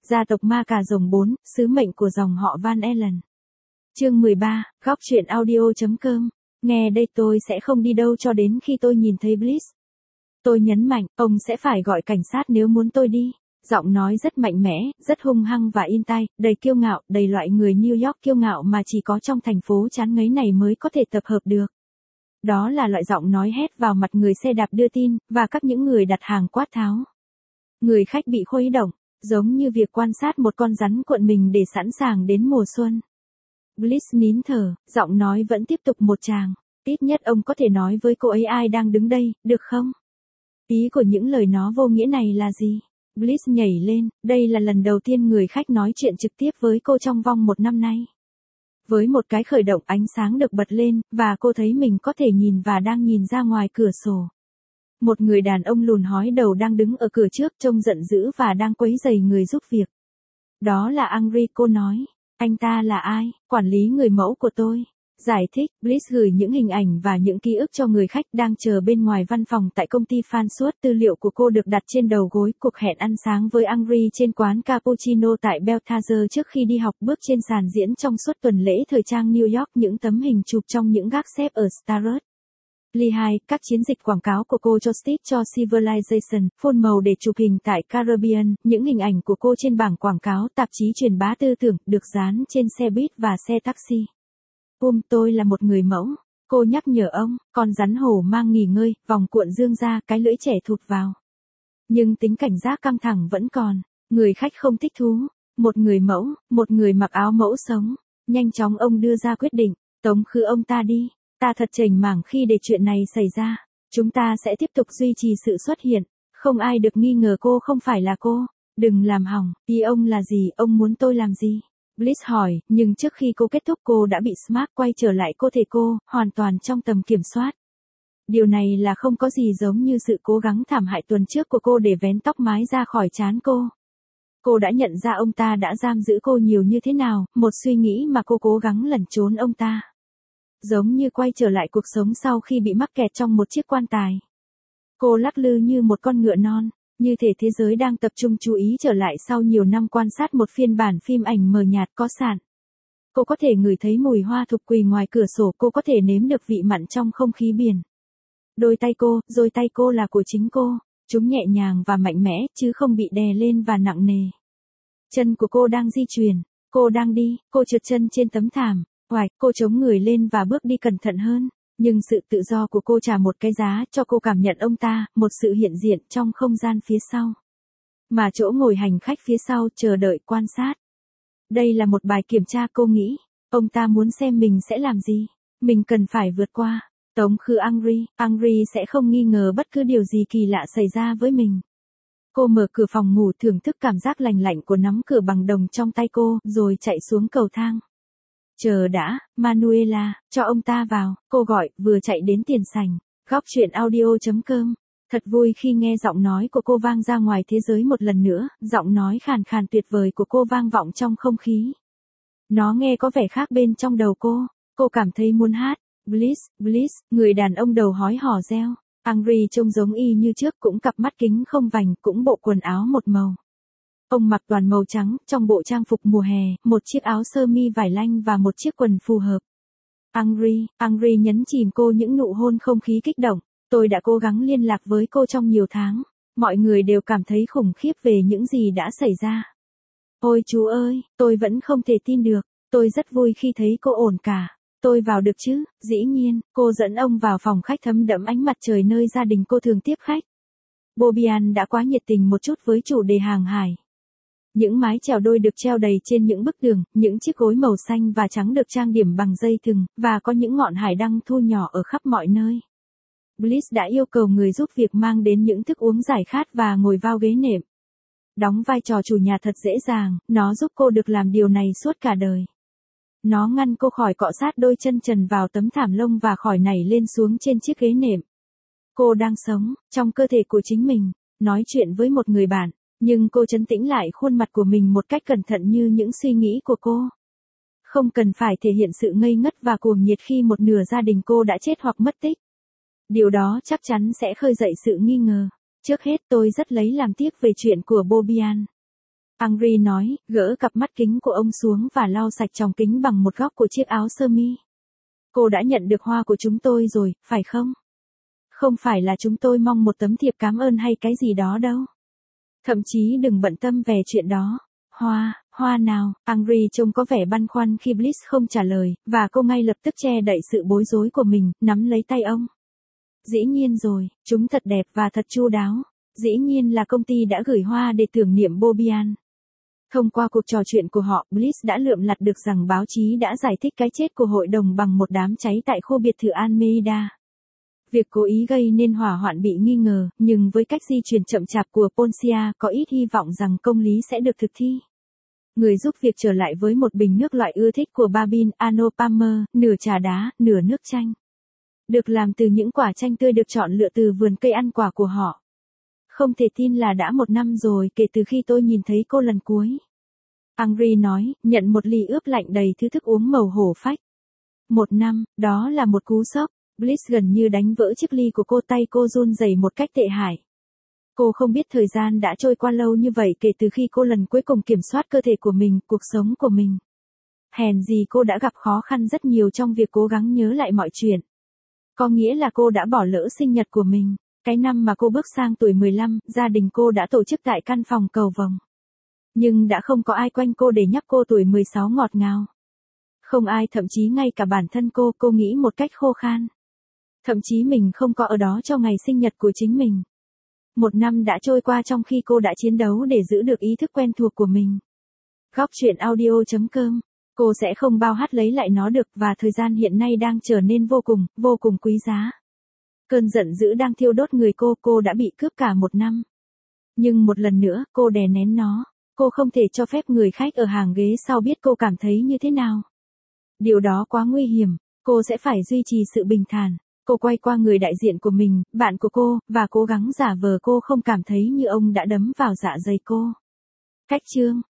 Gia tộc ma cà rồng 4, sứ mệnh của dòng họ Van Allen. Chương 13, góc truyện audio.com. Nghe đây, tôi sẽ không đi đâu cho đến khi tôi nhìn thấy Bliss. Tôi nhấn mạnh, ông sẽ phải gọi cảnh sát nếu muốn tôi đi. Giọng nói rất mạnh mẽ, rất hung hăng và in tai, đầy kiêu ngạo, đầy loại người New York kiêu ngạo mà chỉ có trong thành phố chán ngấy này mới có thể tập hợp được. Đó là loại giọng nói hét vào mặt người xe đạp đưa tin, và các những người đặt hàng quát tháo. Người khách bị khuấy động, giống như việc quan sát một con rắn cuộn mình để sẵn sàng đến mùa xuân. Bliss nín thở, giọng nói vẫn tiếp tục một tràng. Ít nhất ông có thể nói với cô ấy ai đang đứng đây, được không? Ý của những lời nó vô nghĩa này là gì? Bliss nhảy lên, đây là lần đầu tiên người khách nói chuyện trực tiếp với cô trong vòng 1 năm nay. Với một cái khởi động, ánh sáng được bật lên, và cô thấy mình có thể nhìn và đang nhìn ra ngoài cửa sổ. Một người đàn ông lùn hói đầu đang đứng ở cửa trước, trông giận dữ và đang quấy rầy người giúp việc. Đó là Henry, cô nói. Anh ta là ai? Quản lý người mẫu của tôi. Giải thích, Bliss gửi những hình ảnh và những ký ức cho người khách đang chờ bên ngoài văn phòng tại công ty Fansworth. Tư liệu của cô được đặt trên đầu gối. Cuộc hẹn ăn sáng với Henry trên quán Cappuccino tại Balthazar trước khi đi học, bước trên sàn diễn trong suốt tuần lễ thời trang New York, những tấm hình chụp trong những gác xếp ở Starrett. Lehigh, các chiến dịch quảng cáo của cô cho Stitch cho Civilization, phôn màu để chụp hình tại Caribbean, những hình ảnh của cô trên bảng quảng cáo tạp chí truyền bá tư tưởng, được dán trên xe buýt và xe taxi. Tôi là một người mẫu, cô nhắc nhở ông, con rắn hổ mang nghỉ ngơi, vòng cuộn dương ra, cái lưỡi trẻ thụt vào. Nhưng tính cảnh giác căng thẳng vẫn còn, người khách không thích thú, một người mẫu, một người mặc áo mẫu sống. Nhanh chóng ông đưa ra quyết định, tống khứ ông ta đi. Ta thật chểnh mảng khi để chuyện này xảy ra. Chúng ta sẽ tiếp tục duy trì sự xuất hiện. Không ai được nghi ngờ cô không phải là cô. Đừng làm hỏng. Ý ông là gì? Ông muốn tôi làm gì? Bliss hỏi, nhưng trước khi cô kết thúc cô đã bị Smart quay trở lại cơ thể cô, hoàn toàn trong tầm kiểm soát. Điều này là không có gì giống như sự cố gắng thảm hại tuần trước của cô để vén tóc mái ra khỏi trán cô. Cô đã nhận ra ông ta đã giam giữ cô nhiều như thế nào, một suy nghĩ mà cô cố gắng lẩn trốn ông ta. Giống như quay trở lại cuộc sống sau khi bị mắc kẹt trong một chiếc quan tài. Cô lắc lư như một con ngựa non, như thể thế giới đang tập trung chú ý trở lại sau nhiều năm quan sát một phiên bản phim ảnh mờ nhạt có sạn. Cô có thể ngửi thấy mùi hoa thục quỳ ngoài cửa sổ, cô có thể nếm được vị mặn trong không khí biển. Đôi tay cô là của chính cô, chúng nhẹ nhàng và mạnh mẽ, chứ không bị đè lên và nặng nề. Chân của cô đang di chuyển, cô đang đi, cô trượt chân trên tấm thảm. Cô chống người lên và bước đi cẩn thận hơn, nhưng sự tự do của cô trả một cái giá cho cô cảm nhận ông ta, một sự hiện diện trong không gian phía sau. Mà chỗ ngồi hành khách phía sau chờ đợi quan sát. Đây là một bài kiểm tra, cô nghĩ. Ông ta muốn xem mình sẽ làm gì. Mình cần phải vượt qua. Tống khứ Henry sẽ không nghi ngờ bất cứ điều gì kỳ lạ xảy ra với mình. Cô mở cửa phòng ngủ, thưởng thức cảm giác lành lạnh của nắm cửa bằng đồng trong tay cô, rồi chạy xuống cầu thang. Chờ đã, Manuela, cho ông ta vào, cô gọi, vừa chạy đến tiền sảnh. Góc truyện audio.com. Thật vui khi nghe giọng nói của cô vang ra ngoài thế giới một lần nữa, giọng nói khàn khàn tuyệt vời của cô vang vọng trong không khí. Nó nghe có vẻ khác bên trong đầu cô cảm thấy muốn hát. Bliss, người đàn ông đầu hói hò reo. Henry trông giống y như trước, cũng cặp mắt kính không vành, cũng bộ quần áo một màu. Ông mặc toàn màu trắng, trong bộ trang phục mùa hè, một chiếc áo sơ mi vải lanh và một chiếc quần phù hợp. Henry nhấn chìm cô những nụ hôn không khí kích động. Tôi đã cố gắng liên lạc với cô trong nhiều tháng. Mọi người đều cảm thấy khủng khiếp về những gì đã xảy ra. Ôi chú ơi, tôi vẫn không thể tin được. Tôi rất vui khi thấy cô ổn cả. Tôi vào được chứ? Dĩ nhiên, cô dẫn ông vào phòng khách thấm đẫm ánh mặt trời nơi gia đình cô thường tiếp khách. Bobian đã quá nhiệt tình một chút với chủ đề hàng hải. Những mái chèo đôi được treo đầy trên những bức tường, những chiếc gối màu xanh và trắng được trang điểm bằng dây thừng, và có những ngọn hải đăng thu nhỏ ở khắp mọi nơi. Bliss đã yêu cầu người giúp việc mang đến những thức uống giải khát và ngồi vào ghế nệm. Đóng vai trò chủ nhà thật dễ dàng, nó giúp cô được làm điều này suốt cả đời. Nó ngăn cô khỏi cọ sát đôi chân trần vào tấm thảm lông và khỏi nảy lên xuống trên chiếc ghế nệm. Cô đang sống trong cơ thể của chính mình, nói chuyện với một người bạn. Nhưng cô trấn tĩnh lại khuôn mặt của mình một cách cẩn thận như những suy nghĩ của cô. Không cần phải thể hiện sự ngây ngất và cuồng nhiệt khi một nửa gia đình cô đã chết hoặc mất tích. Điều đó chắc chắn sẽ khơi dậy sự nghi ngờ. Trước hết tôi rất lấy làm tiếc về chuyện của Bobian. Henry nói, gỡ cặp mắt kính của ông xuống và lau sạch tròng kính bằng một góc của chiếc áo sơ mi. Cô đã nhận được hoa của chúng tôi rồi, phải không? Không phải là chúng tôi mong một tấm thiệp cảm ơn hay cái gì đó đâu. Thậm chí đừng bận tâm về chuyện đó. Hoa nào? Henry trông có vẻ băn khoăn khi Bliss không trả lời, và cô ngay lập tức che đậy sự bối rối của mình, nắm lấy tay ông. Dĩ nhiên rồi, chúng thật đẹp và thật chu đáo. Dĩ nhiên là công ty đã gửi hoa để tưởng niệm Bobbian. Thông qua cuộc trò chuyện của họ, Bliss đã lượm lặt được rằng báo chí đã giải thích cái chết của hội đồng bằng một đám cháy tại khu biệt thự Almeida. Việc cố ý gây nên hỏa hoạn bị nghi ngờ, nhưng với cách di chuyển chậm chạp của Poncia có ít hy vọng rằng công lý sẽ được thực thi. Người giúp việc trở lại với một bình nước loại ưa thích của Babin, Arnold Palmer, nửa trà đá, nửa nước chanh. Được làm từ những quả chanh tươi được chọn lựa từ vườn cây ăn quả của họ. Không thể tin là đã 1 năm rồi kể từ khi tôi nhìn thấy cô lần cuối. Henry nói, nhận một ly ướp lạnh đầy thứ thức uống màu hổ phách. 1 năm, đó là một cú sốc. Bliss gần như đánh vỡ chiếc ly của cô, tay cô run rẩy một cách tệ hại. Cô không biết thời gian đã trôi qua lâu như vậy kể từ khi cô lần cuối cùng kiểm soát cơ thể của mình, cuộc sống của mình. Hèn gì cô đã gặp khó khăn rất nhiều trong việc cố gắng nhớ lại mọi chuyện. Có nghĩa là cô đã bỏ lỡ sinh nhật của mình. Cái năm mà cô bước sang tuổi 15, gia đình cô đã tổ chức tại căn phòng cầu vồng. Nhưng đã không có ai quanh cô để nhắc cô tuổi 16 ngọt ngào. Không ai, thậm chí ngay cả bản thân cô nghĩ một cách khô khan. Thậm chí mình không có ở đó cho ngày sinh nhật của chính mình. 1 năm đã trôi qua trong khi cô đã chiến đấu để giữ được ý thức quen thuộc của mình. Góc truyện audio.com. Cô sẽ không bao hát lấy lại nó được, và thời gian hiện nay đang trở nên vô cùng quý giá. Cơn giận dữ đang thiêu đốt người cô đã bị cướp cả 1 năm. Nhưng một lần nữa, cô đè nén nó. Cô không thể cho phép người khách ở hàng ghế sau biết cô cảm thấy như thế nào. Điều đó quá nguy hiểm, cô sẽ phải duy trì sự bình thản. Cô quay qua người đại diện của mình, bạn của cô, và cố gắng giả vờ cô không cảm thấy như ông đã đấm vào dạ dày cô. Cách chương